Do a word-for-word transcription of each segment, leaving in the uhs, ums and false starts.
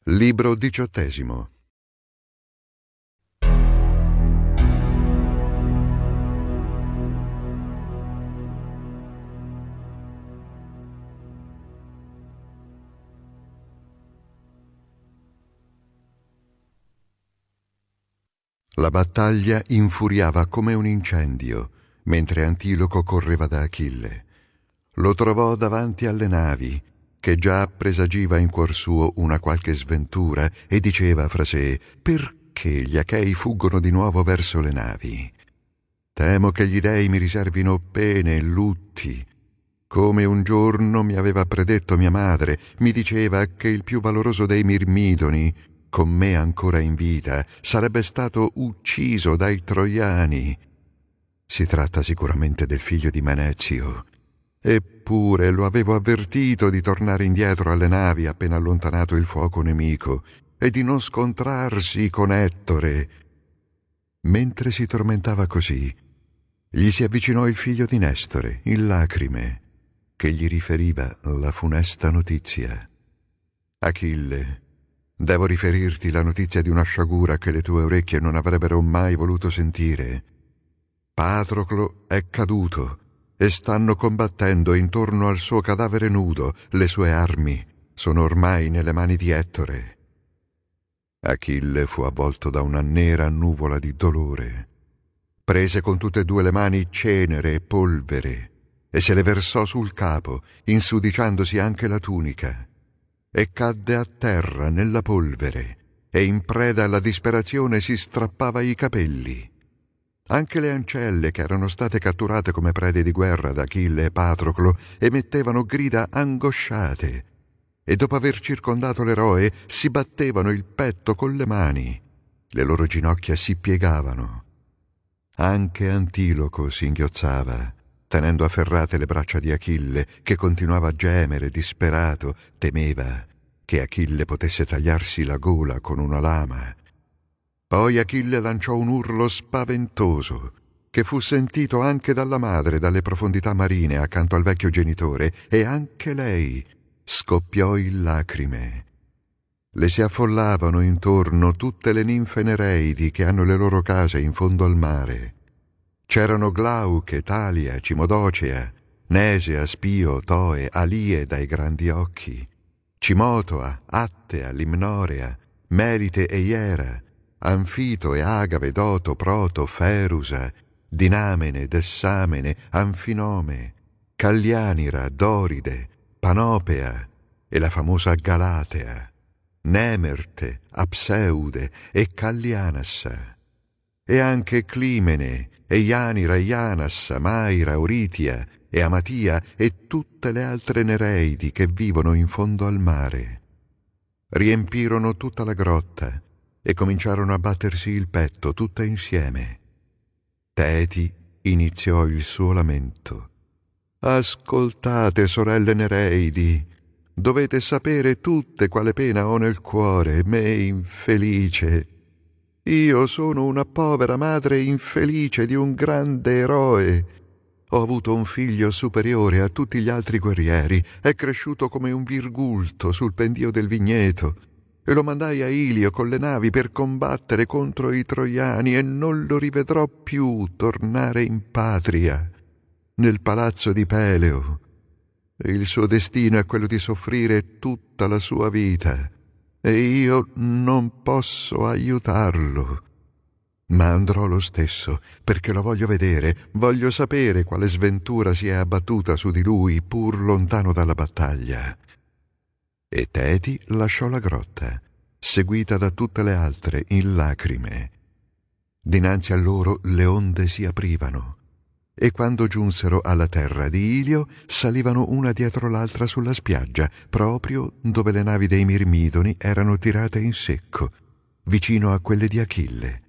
Libro diciottesimo. La battaglia infuriava come un incendio, mentre Antiloco correva da Achille. Lo trovò davanti alle navi, che già presagiva in cuor suo una qualche sventura, e diceva fra sé: perché gli Achei fuggono di nuovo verso le navi? Temo che gli dei mi riservino pene e lutti. Come un giorno mi aveva predetto mia madre, mi diceva che il più valoroso dei Mirmidoni, con me ancora in vita, sarebbe stato ucciso dai Troiani. Si tratta sicuramente del figlio di Menezio. Eppure lo avevo avvertito di tornare indietro alle navi appena allontanato il fuoco nemico e di non scontrarsi con Ettore. Mentre si tormentava così, gli si avvicinò il figlio di Nestore, il Lacrime, che gli riferiva la funesta notizia. Achille, devo riferirti la notizia di una sciagura che le tue orecchie non avrebbero mai voluto sentire. Patroclo è caduto e stanno combattendo intorno al suo cadavere nudo. Le sue armi sono ormai nelle mani di Ettore. Achille fu avvolto da una nera nuvola di dolore. Prese con tutte e due le mani cenere e polvere e se le versò sul capo, insudiciandosi anche la tunica, e cadde a terra nella polvere e in preda alla disperazione si strappava i capelli. Anche le ancelle, che erano state catturate come prede di guerra da Achille e Patroclo, emettevano grida angosciate e dopo aver circondato l'eroe si battevano il petto con le mani. Le loro ginocchia si piegavano. Anche Antiloco singhiozzava, tenendo afferrate le braccia di Achille, che continuava a gemere disperato, temeva che Achille potesse tagliarsi la gola con una lama. Poi Achille lanciò un urlo spaventoso, che fu sentito anche dalla madre dalle profondità marine accanto al vecchio genitore, e anche lei scoppiò in lacrime. Le si affollavano intorno tutte le ninfe nereidi che hanno le loro case in fondo al mare. C'erano Glauche, Talia, Cimodocea, Nesea, Spio, Toe, Alie dai grandi occhi, Cimotoa, Attea, Limnorea, Melite e Iera, Anfito e Agave, Doto, Proto, Ferusa, Dinamene, Dessamene, Anfinome, Callianira, Doride, Panopea e la famosa Galatea, Nemerte, Apseude e Callianassa, e anche Climene e Ianira, Ianassa, Maira, Oritia e Amatia e tutte le altre nereidi che vivono in fondo al mare. Riempirono tutta la grotta e cominciarono a battersi il petto tutte insieme. Teti iniziò il suo lamento. Ascoltate, sorelle nereidi, dovete sapere tutte quale pena ho nel cuore, me infelice. Io sono una povera madre infelice di un grande eroe. Ho avuto un figlio superiore a tutti gli altri guerrieri, è cresciuto come un virgulto sul pendio del vigneto, e lo mandai a Ilio con le navi per combattere contro i troiani, e non lo rivedrò più tornare in patria, nel palazzo di Peleo. Il suo destino è quello di soffrire tutta la sua vita, e io non posso aiutarlo. Ma andrò lo stesso, perché lo voglio vedere, voglio sapere quale sventura si è abbattuta su di lui, pur lontano dalla battaglia. E Teti lasciò la grotta, seguita da tutte le altre in lacrime. Dinanzi a loro le onde si aprivano, e quando giunsero alla terra di Ilio salivano una dietro l'altra sulla spiaggia, proprio dove le navi dei Mirmidoni erano tirate in secco, vicino a quelle di Achille.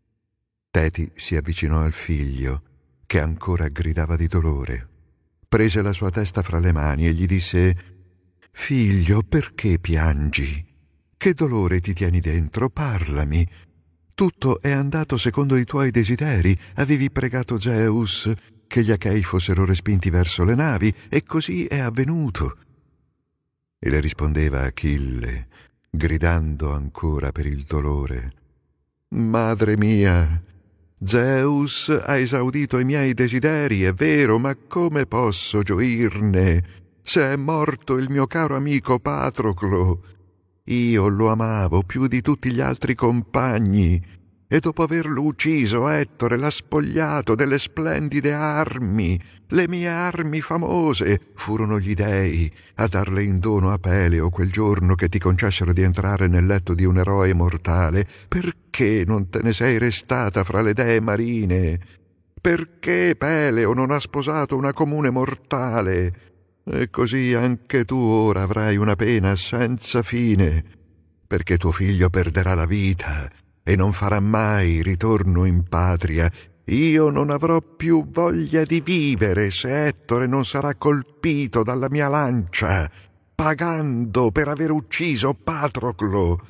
Teti si avvicinò al figlio, che ancora gridava di dolore. Prese la sua testa fra le mani e gli disse: «Figlio, perché piangi? Che dolore ti tieni dentro? Parlami. Tutto è andato secondo i tuoi desideri. Avevi pregato Zeus che gli Achei fossero respinti verso le navi, e così è avvenuto». E le rispondeva Achille: gridando ancora per il dolore: «Madre mia, Zeus ha esaudito i miei desideri, è vero, ma come posso gioirne se è morto il mio caro amico Patroclo? Io lo amavo più di tutti gli altri compagni, e dopo averlo ucciso Ettore l'ha spogliato delle splendide armi. Le mie armi famose furono gli dei a darle in dono a Peleo quel giorno che ti concessero di entrare nel letto di un eroe mortale. Perché non te ne sei restata fra le dee marine? Perché Peleo non ha sposato una comune mortale? E così anche tu ora avrai una pena senza fine, perché tuo figlio perderà la vita e non farà mai ritorno in patria. Io non avrò più voglia di vivere se Ettore non sarà colpito dalla mia lancia, pagando per aver ucciso Patroclo».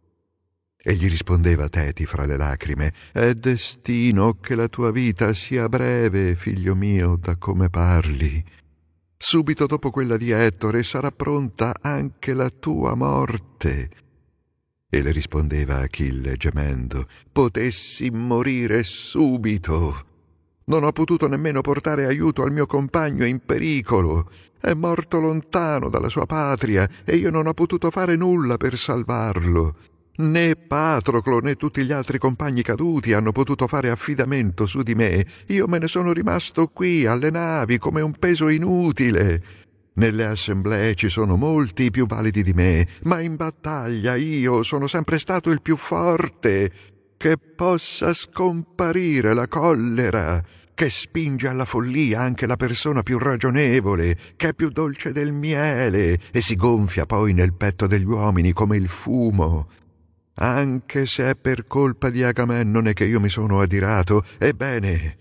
E gli rispondeva Teti fra le lacrime: «È destino che la tua vita sia breve, figlio mio, da come parli. Subito dopo quella di Ettore sarà pronta anche la tua morte». E le rispondeva Achille gemendo: «Potessi morire subito. Non ho potuto nemmeno portare aiuto al mio compagno in pericolo. È morto lontano dalla sua patria e io non ho potuto fare nulla per salvarlo. Né Patroclo né tutti gli altri compagni caduti hanno potuto fare affidamento su di me. Io me ne sono rimasto qui alle navi come un peso inutile. Nelle assemblee ci sono molti più validi di me, ma in battaglia io sono sempre stato il più forte. Che possa scomparire la collera, che spinge alla follia anche la persona più ragionevole, che è più dolce del miele e si gonfia poi nel petto degli uomini come il fumo. Anche se è per colpa di Agamennone che io mi sono adirato, ebbene,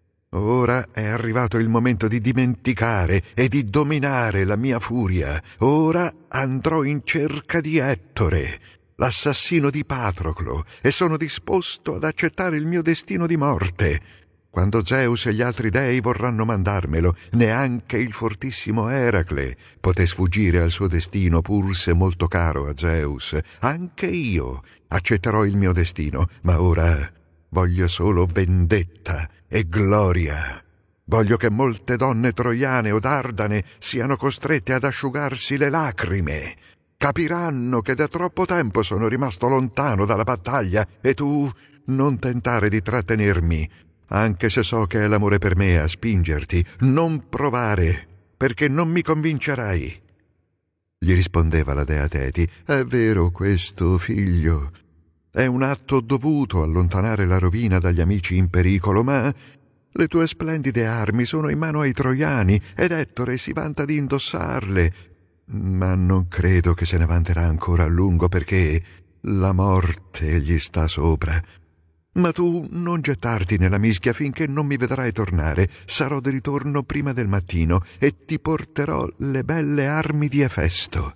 ora è arrivato il momento di dimenticare e di dominare la mia furia. Ora andrò in cerca di Ettore, l'assassino di Patroclo, e sono disposto ad accettare il mio destino di morte. Quando Zeus e gli altri dei vorranno mandarmelo, neanche il fortissimo Eracle poté sfuggire al suo destino, pur se molto caro a Zeus. Anche io accetterò il mio destino, ma ora voglio solo vendetta e gloria. Voglio che molte donne troiane o dardane siano costrette ad asciugarsi le lacrime. Capiranno che da troppo tempo sono rimasto lontano dalla battaglia, e tu non tentare di trattenermi, anche se so che è l'amore per me a spingerti. Non provare, perché non mi convincerai». Gli rispondeva la dea Teti: «È vero questo, figlio. È un atto dovuto allontanare la rovina dagli amici in pericolo, ma le tue splendide armi sono in mano ai troiani ed Ettore si vanta di indossarle. Ma non credo che se ne vanterà ancora a lungo, perché la morte gli sta sopra. Ma tu non gettarti nella mischia finché non mi vedrai tornare. Sarò di ritorno prima del mattino e ti porterò le belle armi di Efesto».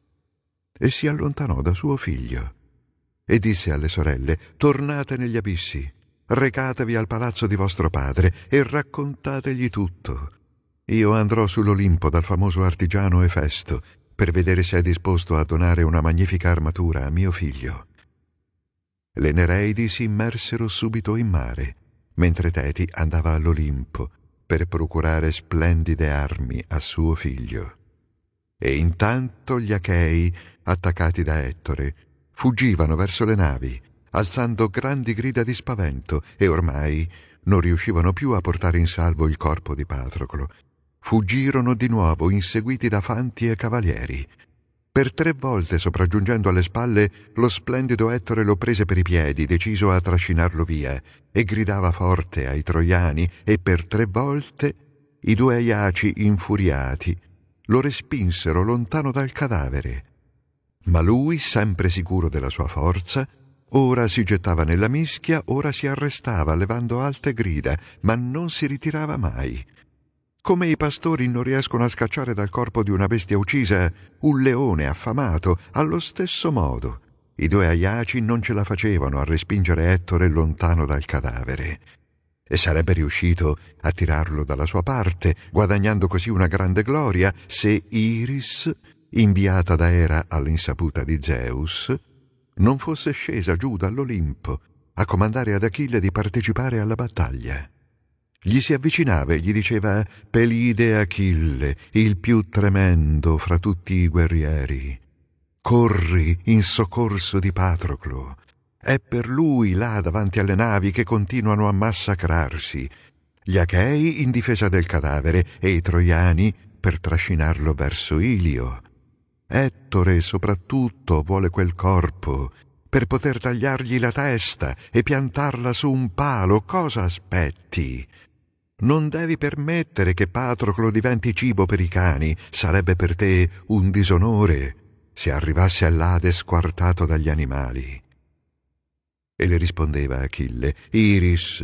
E si allontanò da suo figlio e disse alle sorelle: «Tornate negli abissi, recatevi al palazzo di vostro padre e raccontategli tutto. Io andrò sull'Olimpo dal famoso artigiano Efesto per vedere se è disposto a donare una magnifica armatura a mio figlio». Le Nereidi si immersero subito in mare, mentre Teti andava all'Olimpo per procurare splendide armi a suo figlio. E intanto gli Achei, attaccati da Ettore, fuggivano verso le navi, alzando grandi grida di spavento, e ormai non riuscivano più a portare in salvo il corpo di Patroclo. Fuggirono di nuovo, inseguiti da fanti e cavalieri. Per tre volte, sopraggiungendo alle spalle, lo splendido Ettore lo prese per i piedi, deciso a trascinarlo via, e gridava forte ai troiani, e per tre volte i due Aiaci, infuriati, lo respinsero lontano dal cadavere. Ma lui, sempre sicuro della sua forza, ora si gettava nella mischia, ora si arrestava, levando alte grida, ma non si ritirava mai. Come i pastori non riescono a scacciare dal corpo di una bestia uccisa un leone affamato, allo stesso modo i due Aiaci non ce la facevano a respingere Ettore lontano dal cadavere. E sarebbe riuscito a tirarlo dalla sua parte, guadagnando così una grande gloria, se Iris, inviata da Era all'insaputa di Zeus, non fosse scesa giù dall'Olimpo a comandare ad Achille di partecipare alla battaglia. Gli si avvicinava e gli diceva: «Pelide Achille, il più tremendo fra tutti i guerrieri, corri in soccorso di Patroclo. È per lui là davanti alle navi che continuano a massacrarsi, gli Achei in difesa del cadavere e i Troiani per trascinarlo verso Ilio. Ettore soprattutto vuole quel corpo per poter tagliargli la testa e piantarla su un palo. Cosa aspetti? Non devi permettere che Patroclo diventi cibo per i cani. Sarebbe per te un disonore se arrivasse all'Ade squartato dagli animali». E le rispondeva Achille: «Iris,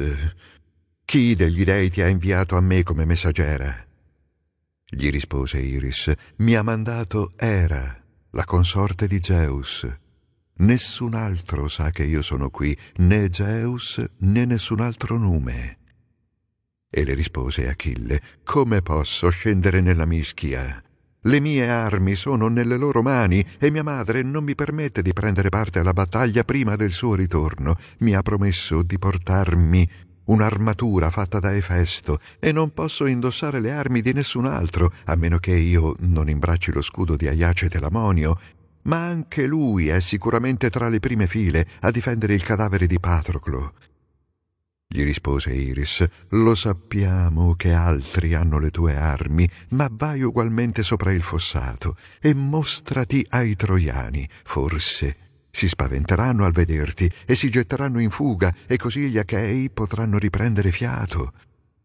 chi degli dei ti ha inviato a me come messaggera?» Gli rispose Iris: «Mi ha mandato Era, la consorte di Zeus. Nessun altro sa che io sono qui, né Zeus né nessun altro nume». E le rispose Achille: «Come posso scendere nella mischia? Le mie armi sono nelle loro mani e mia madre non mi permette di prendere parte alla battaglia prima del suo ritorno. Mi ha promesso di portarmi un'armatura fatta da Efesto e non posso indossare le armi di nessun altro, a meno che io non imbracci lo scudo di Aiace Telamonio. Ma anche lui è sicuramente tra le prime file a difendere il cadavere di Patroclo». Gli rispose Iris: «Lo sappiamo che altri hanno le tue armi, ma vai ugualmente sopra il fossato e mostrati ai Troiani. Forse si spaventeranno al vederti e si getteranno in fuga, e così gli Achei potranno riprendere fiato».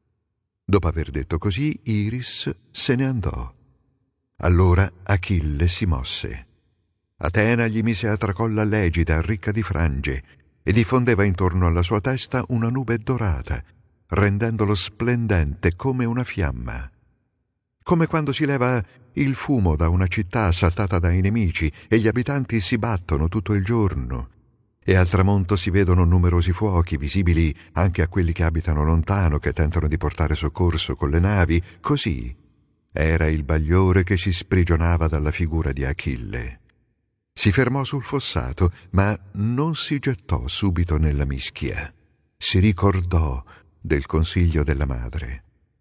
Dopo aver detto così, Iris se ne andò. Allora Achille si mosse. Atena gli mise a tracolla l'egida ricca di frange e diffondeva intorno alla sua testa una nube dorata, rendendolo splendente come una fiamma. Come quando si leva il fumo da una città assaltata dai nemici e gli abitanti si battono tutto il giorno, e al tramonto si vedono numerosi fuochi visibili anche a quelli che abitano lontano, che tentano di portare soccorso con le navi, così era il bagliore che si sprigionava dalla figura di Achille. Si fermò sul fossato, ma non si gettò subito nella mischia. Si ricordò del consiglio della madre.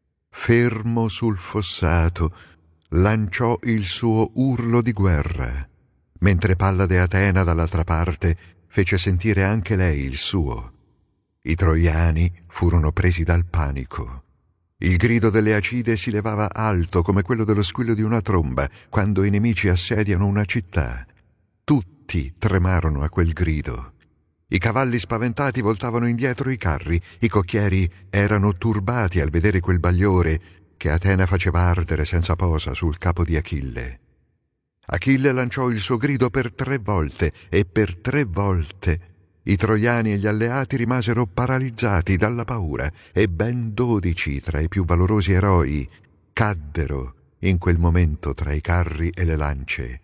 Fermo sul fossato, lanciò il suo urlo di guerra, mentre Pallade Atena dall'altra parte fece sentire anche lei il suo. I troiani furono presi dal panico. Il grido delle Acide si levava alto come quello dello squillo di una tromba quando i nemici assediano una città. Tutti tremarono a quel grido. I cavalli spaventati voltavano indietro i carri, i cocchieri erano turbati al vedere quel bagliore che Atena faceva ardere senza posa sul capo di Achille. Achille lanciò il suo grido per tre volte e per tre volte i troiani e gli alleati rimasero paralizzati dalla paura e ben dodici tra i più valorosi eroi caddero in quel momento tra i carri e le lance.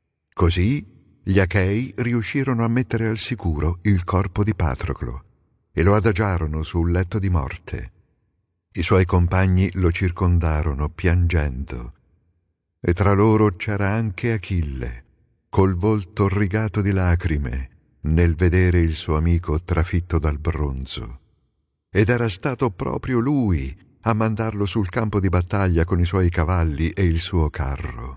Così gli Achei riuscirono a mettere al sicuro il corpo di Patroclo e lo adagiarono sul letto di morte. I suoi compagni lo circondarono piangendo, e tra loro c'era anche Achille, col volto rigato di lacrime nel vedere il suo amico trafitto dal bronzo. Ed era stato proprio lui a mandarlo sul campo di battaglia con i suoi cavalli e il suo carro.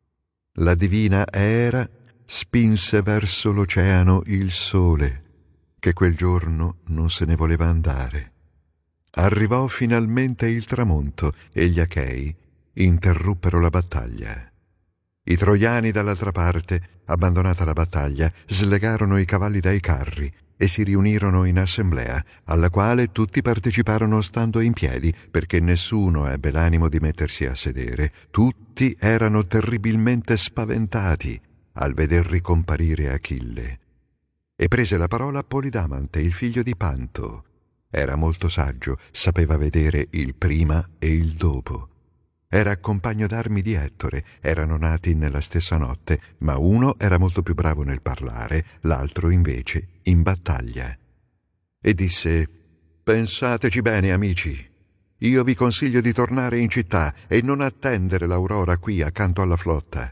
La divina Era spinse verso l'oceano il sole, che quel giorno non se ne voleva andare. Arrivò finalmente il tramonto e gli Achei interruppero la battaglia. I troiani dall'altra parte, abbandonata la battaglia, slegarono i cavalli dai carri e si riunirono in assemblea, alla quale tutti parteciparono stando in piedi, perché nessuno ebbe l'animo di mettersi a sedere. Tutti erano terribilmente spaventati al veder ricomparire Achille. E prese la parola Polidamante, il figlio di Panto. Era molto saggio, sapeva vedere il prima e il dopo. Era compagno d'armi di Ettore, erano nati nella stessa notte, ma uno era molto più bravo nel parlare, l'altro invece in battaglia. E disse: «Pensateci bene, amici. Io vi consiglio di tornare in città e non attendere l'aurora qui accanto alla flotta.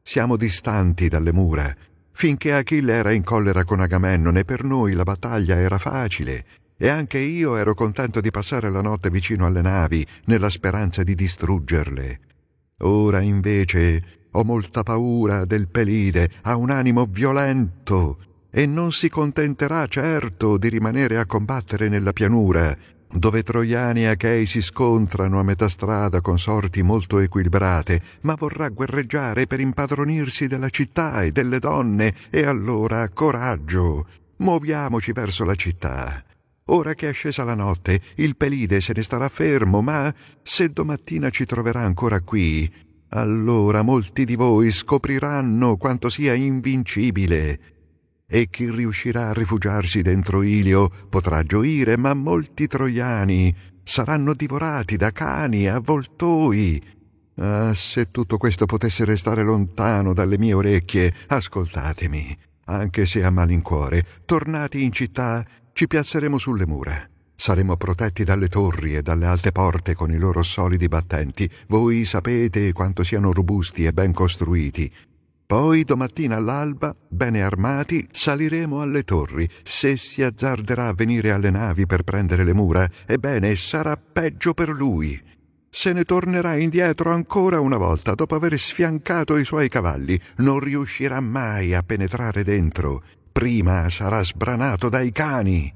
Siamo distanti dalle mura. Finché Achille era in collera con Agamennone, per noi la battaglia era facile, e anche io ero contento di passare la notte vicino alle navi, nella speranza di distruggerle. Ora, invece, ho molta paura del Pelide, ha un animo violento, e non si contenterà certo di rimanere a combattere nella pianura, dove Troiani e Achei si scontrano a metà strada con sorti molto equilibrate, ma vorrà guerreggiare per impadronirsi della città e delle donne, e allora coraggio, muoviamoci verso la città. Ora che è scesa la notte, il Pelide se ne starà fermo, ma se domattina ci troverà ancora qui, allora molti di voi scopriranno quanto sia invincibile. E chi riuscirà a rifugiarsi dentro Ilio potrà gioire, ma molti troiani saranno divorati da cani e avvoltoi. Ah, se tutto questo potesse restare lontano dalle mie orecchie, ascoltatemi, anche se a malincuore, tornati in città, ci piazzeremo sulle mura. Saremo protetti dalle torri e dalle alte porte con i loro solidi battenti. Voi sapete quanto siano robusti e ben costruiti. Poi domattina all'alba, bene armati, saliremo alle torri. Se si azzarderà a venire alle navi per prendere le mura, ebbene sarà peggio per lui. Se ne tornerà indietro ancora una volta dopo aver sfiancato i suoi cavalli. Non riuscirà mai a penetrare dentro. Prima sarà sbranato dai cani.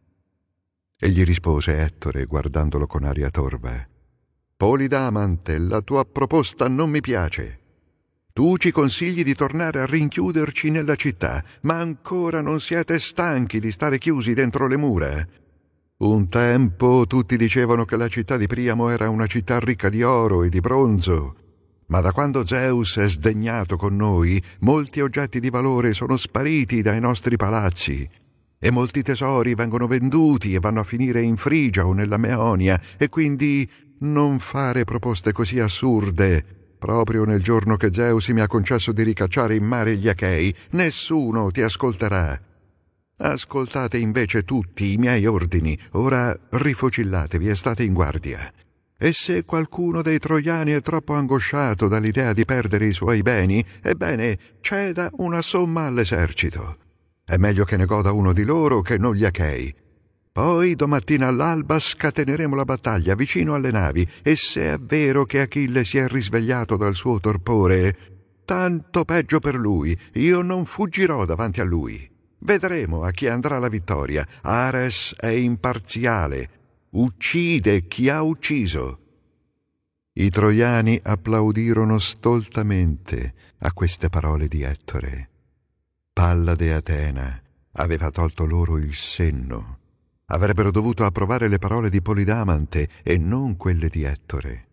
E gli rispose Ettore, guardandolo con aria torva: Polidamante, la tua proposta non mi piace. Tu ci consigli di tornare a rinchiuderci nella città, ma ancora non siete stanchi di stare chiusi dentro le mura? Un tempo tutti dicevano che la città di Priamo era una città ricca di oro e di bronzo, ma da quando Zeus è sdegnato con noi, molti oggetti di valore sono spariti dai nostri palazzi, e molti tesori vengono venduti e vanno a finire in Frigia o nella Meonia, e quindi non fare proposte così assurde. Proprio nel giorno che Zeus mi ha concesso di ricacciare in mare gli Achei, nessuno ti ascolterà. Ascoltate invece tutti i miei ordini, ora rifocillatevi e state in guardia. E se qualcuno dei troiani è troppo angosciato dall'idea di perdere i suoi beni, ebbene, ceda una somma all'esercito. È meglio che ne goda uno di loro che non gli Achei. Poi domattina all'alba scateneremo la battaglia vicino alle navi, e se è vero che Achille si è risvegliato dal suo torpore, tanto peggio per lui, io non fuggirò davanti a lui. Vedremo a chi andrà la vittoria. Ares è imparziale, uccide chi ha ucciso. I troiani applaudirono stoltamente a queste parole di Ettore. Pallade Atena aveva tolto loro il senno. Avrebbero dovuto approvare le parole di Polidamante e non quelle di Ettore.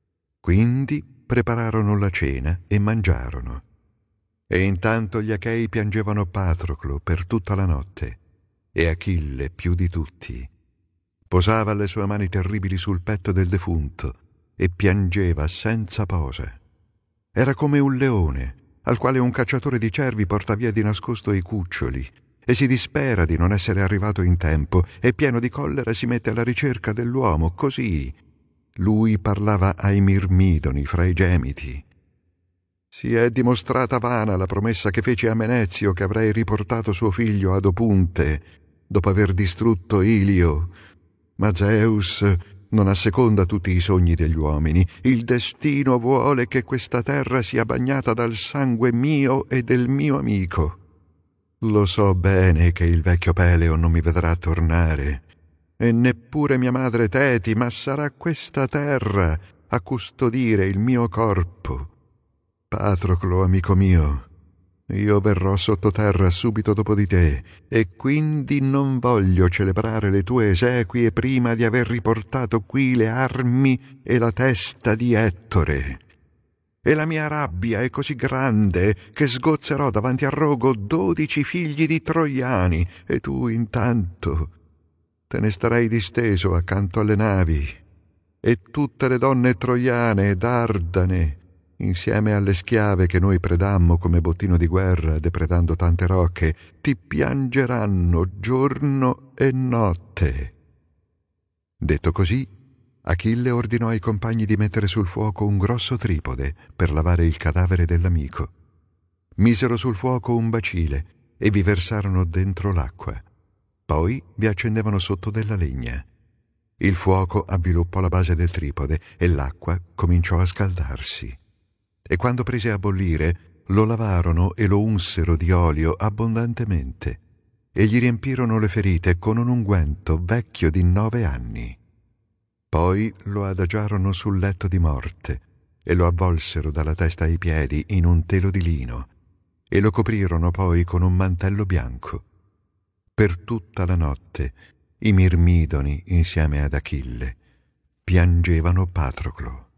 Quindi prepararono la cena e mangiarono. E intanto gli Achei piangevano Patroclo per tutta la notte, e Achille più di tutti. Posava le sue mani terribili sul petto del defunto e piangeva senza posa. Era come un leone al quale un cacciatore di cervi porta via di nascosto i cuccioli, e si dispera di non essere arrivato in tempo, e pieno di collera si mette alla ricerca dell'uomo. Così lui parlava ai Mirmidoni fra i gemiti. Si è dimostrata vana la promessa che feci a Menezio che avrei riportato suo figlio ad Opunte dopo aver distrutto Ilio, ma Zeus non asseconda tutti i sogni degli uomini. Il destino vuole che questa terra sia bagnata dal sangue mio e del mio amico. Lo so bene che il vecchio Peleo non mi vedrà tornare, e neppure mia madre Teti, ma sarà questa terra a custodire il mio corpo. Patroclo, amico mio, io verrò sottoterra subito dopo di te, e quindi non voglio celebrare le tue esequie prima di aver riportato qui le armi e la testa di Ettore. E la mia rabbia è così grande che sgozzerò davanti a rogo dodici figli di troiani, e tu intanto te ne starai disteso accanto alle navi, e tutte le donne troiane e dardane, insieme alle schiave che noi predammo come bottino di guerra, depredando tante rocche, ti piangeranno giorno e notte. Detto così, Achille ordinò ai compagni di mettere sul fuoco un grosso tripode per lavare il cadavere dell'amico, Misero sul fuoco un bacile e vi versarono dentro l'acqua. Poi vi accendevano sotto della legna. Il fuoco avviluppò la base del tripode e l'acqua cominciò a scaldarsi. E quando prese a bollire, lo lavarono e lo unsero di olio abbondantemente e gli riempirono le ferite con un unguento vecchio di nove anni. Poi lo adagiarono sul letto di morte e lo avvolsero dalla testa ai piedi in un telo di lino e lo coprirono poi con un mantello bianco. Per tutta la notte i Mirmidoni, insieme ad Achille, piangevano Patroclo.